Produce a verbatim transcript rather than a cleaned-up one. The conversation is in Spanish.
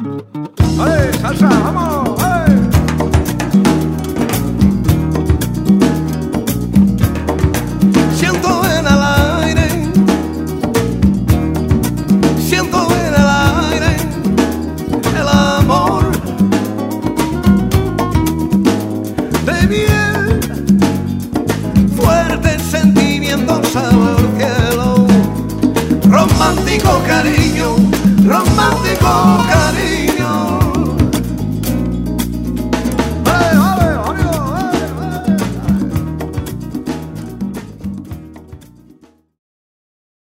¡Ale, salsa, vamos! ¡Ale! Siento en el aire, siento en el aire el amor de miel, fuerte sentimiento, sabor cielo, romántico cariño, romántico cariño.